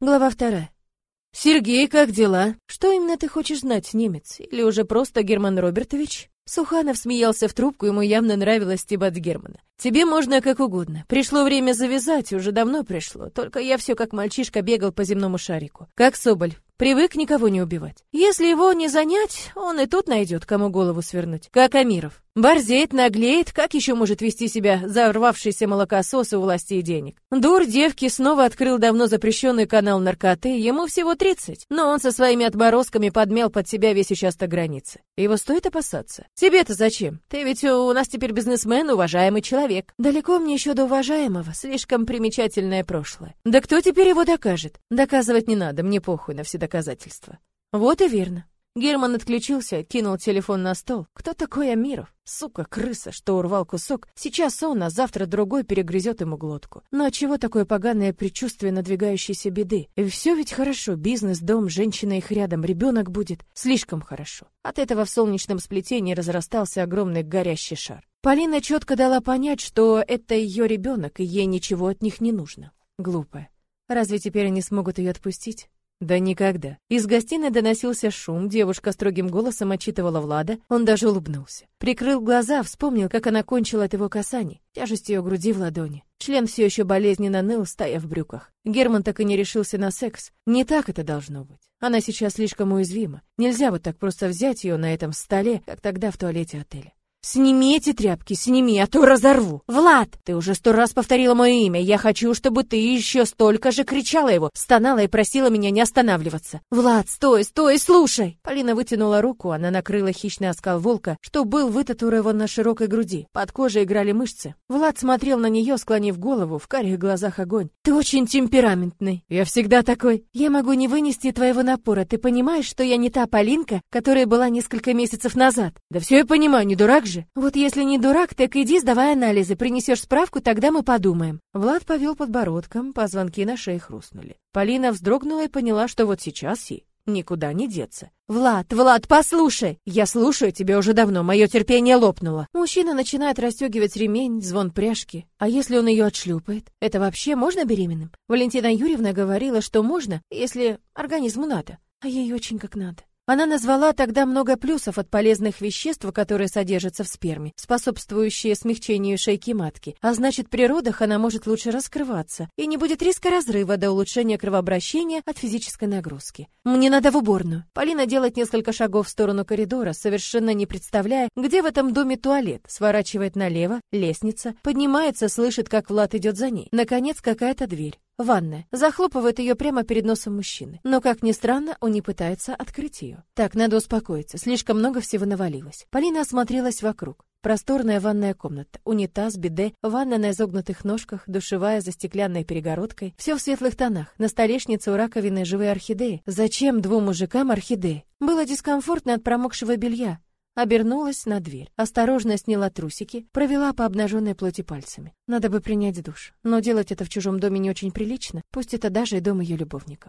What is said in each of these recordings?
Глава 2. «Сергей, как дела? Что именно ты хочешь знать, немец? Или уже просто Герман Робертович?» Суханов смеялся в трубку, ему явно нравилось стебать Германа. «Тебе можно как угодно. Пришло время завязать, уже давно пришло. Только я все как мальчишка бегал по земному шарику. Как Соболь. Привык никого не убивать. Если его не занять, он и тут найдет, кому голову свернуть. Как Амиров. Борзеет, наглеет, как еще может вести себя взорвавшийся молокосос у власти и денег? Дур девки снова открыл давно запрещенный канал наркоты, ему всего 30, но он со своими отморозками подмял под себя весь участок границы. Его стоит опасаться. Тебе-то зачем? Ты ведь у нас теперь бизнесмен, уважаемый человек. Далеко мне еще до уважаемого, слишком примечательное прошлое. Да кто теперь его докажет? Доказывать не надо, мне похуй на все доказательства. Вот и верно. Герман отключился, кинул телефон на стол. Кто такой Амиров? Сука, крыса, что урвал кусок. Сейчас он, а завтра другой перегрызет ему глотку. Но отчего такое поганое предчувствие надвигающейся беды? И все ведь хорошо. Бизнес, дом, женщина их рядом, ребенок будет. Слишком хорошо. От этого в солнечном сплетении разрастался огромный горящий шар. Полина четко дала понять, что это ее ребенок, и ей ничего от них не нужно. Глупая. Разве теперь они смогут ее отпустить? Да никогда. Из гостиной доносился шум, девушка строгим голосом отчитывала Влада, он даже улыбнулся. Прикрыл глаза, вспомнил, как она кончила от его касаний, тяжесть ее груди в ладони. Член все еще болезненно ныл, стоя в брюках. Герман так и не решился на секс. Не так это должно быть. Она сейчас слишком уязвима. Нельзя вот так просто взять ее на этом столе, как тогда в туалете отеля. «Сними эти тряпки, сними, а то разорву!» «Влад, ты уже 100 раз повторила мое имя. Я хочу, чтобы ты еще столько же кричала его, стонала и просила меня не останавливаться!» «Влад, стой, стой, слушай!» Полина вытянула руку, она накрыла хищный оскал волка, что был вытатуирован на широкой груди. Под кожей играли мышцы. Влад смотрел на нее, склонив голову, в карих глазах огонь. «Ты очень темпераментный. Я всегда такой. Я могу не вынести твоего напора. Ты понимаешь, что я не та Полинка, которая была несколько месяцев назад?» «Да все я понимаю, не дурак же!» «Вот если не дурак, так иди сдавай анализы, принесешь справку, тогда мы подумаем». Влад повел подбородком, позвонки на шее хрустнули. Полина вздрогнула и поняла, что вот сейчас ей никуда не деться. «Влад, послушай! Я слушаю тебя уже давно, мое терпение лопнуло». Мужчина начинает расстегивать ремень, звон пряжки. А если он ее отшлепает? Это вообще можно беременным? Валентина Юрьевна говорила, что можно, если организму надо. А ей очень как надо. Она назвала тогда много плюсов от полезных веществ, которые содержатся в сперме, способствующие смягчению шейки матки. А значит, при родах она может лучше раскрываться, и не будет риска разрыва до улучшения кровообращения от физической нагрузки. «Мне надо в уборную». Полина делает несколько шагов в сторону коридора, совершенно не представляя, где в этом доме туалет. Сворачивает налево, лестница, поднимается, слышит, как Влад идет за ней. Наконец, какая-то дверь. Ванная. Захлопывает ее прямо перед носом мужчины. Но, как ни странно, он не пытается открыть ее. Так, надо успокоиться. Слишком много всего навалилось. Полина осмотрелась вокруг. Просторная ванная комната, унитаз, биде, ванна на изогнутых ножках, душевая за стеклянной перегородкой. Все в светлых тонах. На столешнице у раковины живые орхидеи. Зачем двум мужикам орхидеи? Было дискомфортно от промокшего белья. Обернулась на дверь, осторожно сняла трусики, провела по обнаженной плоти пальцами. Надо бы принять душ, но делать это в чужом доме не очень прилично, пусть это даже и дом ее любовников.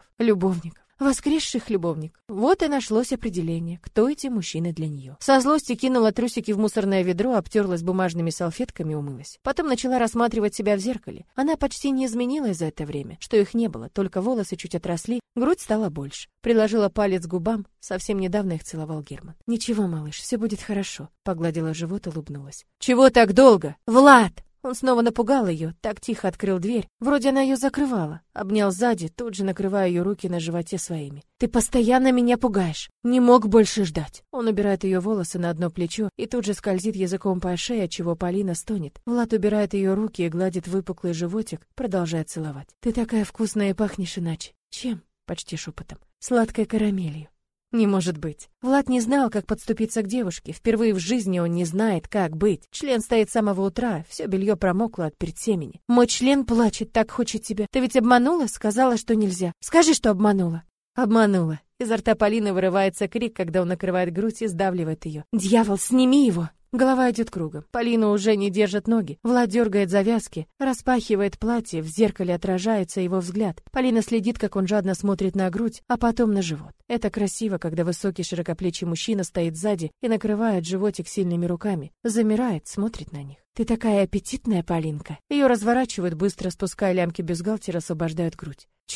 Воскресших любовников. Вот и нашлось определение, кто эти мужчины для нее. Со злости кинула трусики в мусорное ведро, обтерлась бумажными салфетками, умылась. Потом начала рассматривать себя в зеркале. Она почти не изменилась за это время, что их не было, только волосы чуть отросли, грудь стала больше. Приложила палец к губам, совсем недавно их целовал Герман. «Ничего, малыш, все будет хорошо», — погладила живот, улыбнулась. «Чего так долго? Влад!» Он снова напугал ее, так тихо открыл дверь. Вроде она ее закрывала. Обнял сзади, тут же накрывая ее руки на животе своими. «Ты постоянно меня пугаешь. Не мог больше ждать». Он убирает ее волосы на одно плечо и тут же скользит языком по шее, отчего Полина стонет. Влад убирает ее руки и гладит выпуклый животик, продолжает целовать. «Ты такая вкусная и пахнешь иначе». «Чем?» — почти шепотом. «Сладкой карамелью». Не может быть. Влад не знал, как подступиться к девушке. Впервые в жизни он не знает, как быть. Член стоит с самого утра, все белье промокло от предсемени. «Мой член плачет, так хочет тебя. Ты ведь обманула? Сказала, что нельзя. Скажи, что обманула». «Обманула». Изо рта Полины вырывается крик, когда он накрывает грудь и сдавливает ее. «Дьявол, сними его!» Голова идет кругом. Полину уже не держат ноги. Влад дергает завязки, распахивает платье, в зеркале отражается его взгляд. Полина следит, как он жадно смотрит на грудь, а потом на живот. Это красиво, когда высокий широкоплечий мужчина стоит сзади и накрывает животик сильными руками. Замирает, смотрит на них. «Ты такая аппетитная, Полинка!» Ее разворачивают, быстро спуская лямки бюстгальтера, освобождают грудь. Черт!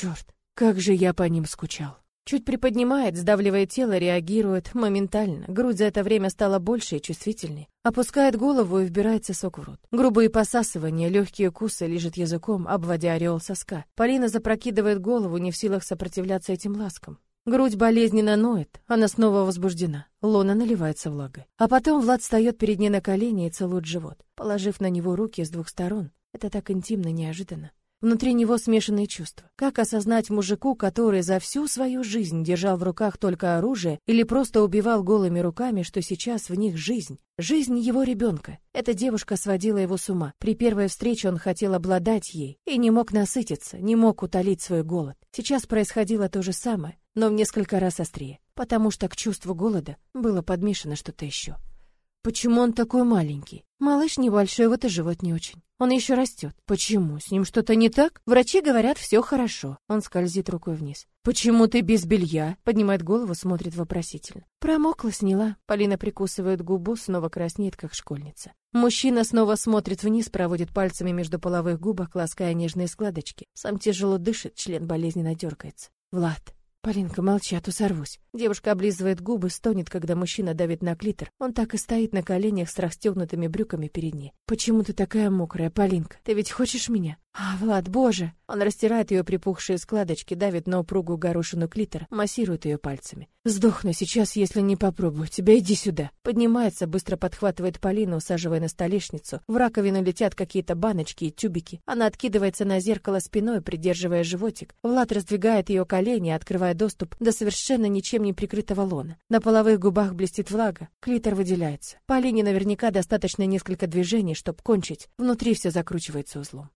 Как же я по ним скучал. Чуть приподнимает, сдавливая тело, реагирует моментально. Грудь за это время стала больше и чувствительней. Опускает голову и вбирает сосок в рот. Грубые посасывания, легкие укусы, лижет языком, обводя ореол соска. Полина запрокидывает голову, не в силах сопротивляться этим ласкам. Грудь болезненно ноет, она снова возбуждена. Лона наливается влагой. А потом Влад встает перед ней на колени и целует живот, положив на него руки с двух сторон. Это так интимно, неожиданно. Внутри него смешанные чувства. Как осознать мужику, который за всю свою жизнь держал в руках только оружие или просто убивал голыми руками, что сейчас в них жизнь? Жизнь его ребенка. Эта девушка сводила его с ума. При первой встрече он хотел обладать ей и не мог насытиться, не мог утолить свой голод. Сейчас происходило то же самое, но в несколько раз острее, потому что к чувству голода было подмешано что-то еще. Почему он такой маленький? Малыш небольшой, вот и живот не очень. Он еще растет. Почему? С ним что-то не так? Врачи говорят, все хорошо. Он скользит рукой вниз. Почему ты без белья? Поднимает голову, смотрит вопросительно. Промокла, сняла. Полина прикусывает губу, снова краснеет, как школьница. Мужчина снова смотрит вниз, проводит пальцами между половых губок, лаская нежные складочки. Сам тяжело дышит, член болезненно дергается. Влад. Полинка, молчи, а то сорвусь. Девушка облизывает губы, стонет, когда мужчина давит на клитор. Он так и стоит на коленях с расстегнутыми брюками перед ней. Почему ты такая мокрая, Полинка? Ты ведь хочешь меня? А, Влад, боже! Он растирает ее припухшие складочки, давит на упругую горошину клитора, массирует ее пальцами. Сдохну сейчас, если не попробую. Тебя, иди сюда. Поднимается, быстро подхватывает Полину, усаживая на столешницу. В раковину летят какие-то баночки и тюбики. Она откидывается на зеркало спиной, придерживая животик. Влад раздвигает ее колени, открывая доступ до совершенно ничем не прикрытого лона. На половых губах блестит влага, клитор выделяется. Полине наверняка достаточно несколько движений, чтобы кончить. Внутри все закручивается узлом.